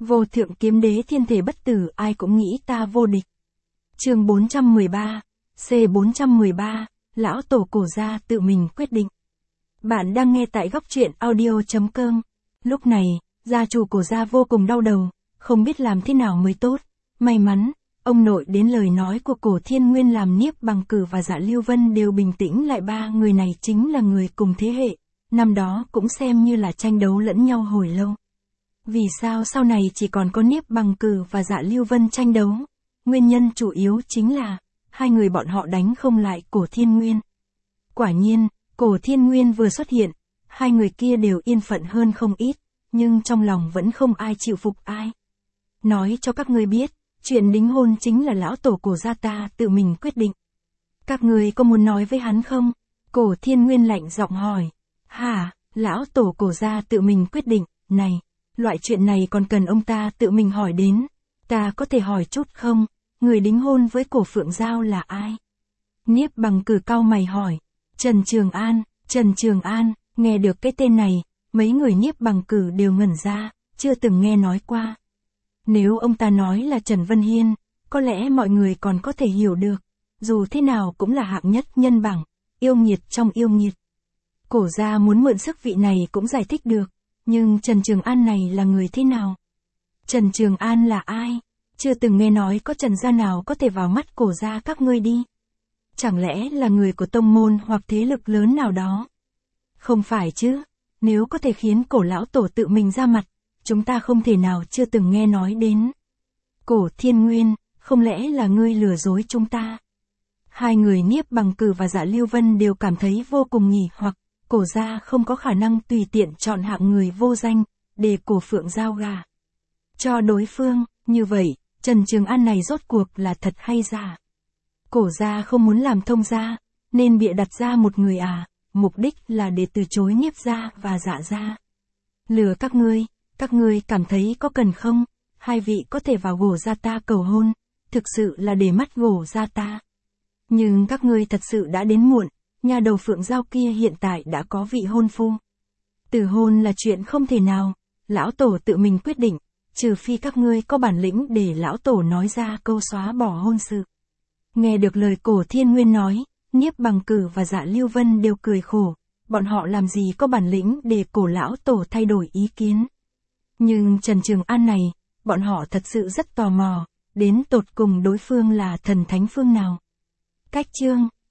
Vô thượng kiếm đế thiên thể bất tử, ai cũng nghĩ ta vô địch. Chương 413, C413, lão tổ cổ gia tự mình quyết định. Bạn đang nghe tại góc truyện audio.com. Lúc này, gia chủ cổ gia vô cùng đau đầu, không biết làm thế nào mới tốt. May mắn, ông nội đến lời nói của Cổ Thiên Nguyên làm Niếp Bằng Cử và Dạ Lưu Vân đều bình tĩnh lại. Ba người này chính là người cùng thế hệ, năm đó cũng xem như là tranh đấu lẫn nhau hồi lâu. Vì sao sau này chỉ còn có Niếp Bằng Cử và Dạ Lưu Vân tranh đấu? Nguyên nhân chủ yếu chính là, hai người bọn họ đánh không lại Cổ Thiên Nguyên. Quả nhiên, Cổ Thiên Nguyên vừa xuất hiện, hai người kia đều yên phận hơn không ít, nhưng trong lòng vẫn không ai chịu phục ai. Nói cho các ngươi biết, chuyện đính hôn chính là lão tổ cổ gia ta tự mình quyết định. Các ngươi có muốn nói với hắn không? Cổ Thiên Nguyên lạnh giọng hỏi. Hả, lão tổ cổ gia tự mình quyết định, này, loại chuyện này còn cần ông ta tự mình hỏi đến. Ta có thể hỏi chút không? Người đính hôn với Cổ Phượng Giao là ai? Niếp Bằng Cử cau mày hỏi. Trần Trường An, nghe được cái tên này, mấy người Niếp Bằng Cử đều ngẩn ra, chưa từng nghe nói qua. Nếu ông ta nói là Trần Vân Hiên, có lẽ mọi người còn có thể hiểu được, dù thế nào cũng là hạng nhất nhân bảng, yêu nghiệt trong yêu nghiệt. Cổ gia muốn mượn sức vị này cũng giải thích được, nhưng Trần Trường An này là người thế nào? Trần Trường An là ai? Chưa từng nghe nói có Trần gia nào có thể vào mắt cổ gia các ngươi đi. Chẳng lẽ là người của tông môn hoặc thế lực lớn nào đó? Không phải chứ, nếu có thể khiến Cổ lão tổ tự mình ra mặt, chúng ta không thể nào chưa từng nghe nói đến. Cổ Thiên Nguyên, không lẽ là ngươi lừa dối chúng ta? Hai người Niếp Bằng Cử và Dạ Lưu Vân đều cảm thấy vô cùng nghi hoặc, Cổ gia không có khả năng tùy tiện chọn hạng người vô danh, để Cổ Phượng Giao gả cho đối phương. Như vậy, Trần Trường An này rốt cuộc là thật hay giả? Cổ gia không muốn làm thông gia, nên bịa đặt ra một người mục đích là để từ chối Niếp gia và Dạ gia. Lừa các ngươi cảm thấy có cần không? Hai vị có thể vào Gổ gia ta cầu hôn, thực sự là để mắt Gổ gia ta. Nhưng các ngươi thật sự đã đến muộn, nhà đầu Phượng Giao kia hiện tại đã có vị hôn phu. Từ hôn là chuyện không thể nào, lão tổ tự mình quyết định, trừ phi các ngươi có bản lĩnh để lão tổ nói ra câu xóa bỏ hôn sự. Nghe được lời Cổ Thiên Nguyên nói, Niếp Bằng Cử và Dạ Lưu Vân đều cười khổ, bọn họ làm gì có bản lĩnh để Cổ lão tổ thay đổi ý kiến. Nhưng Trần Trường An này, bọn họ thật sự rất tò mò, đến tột cùng đối phương là thần thánh phương nào. Cách chương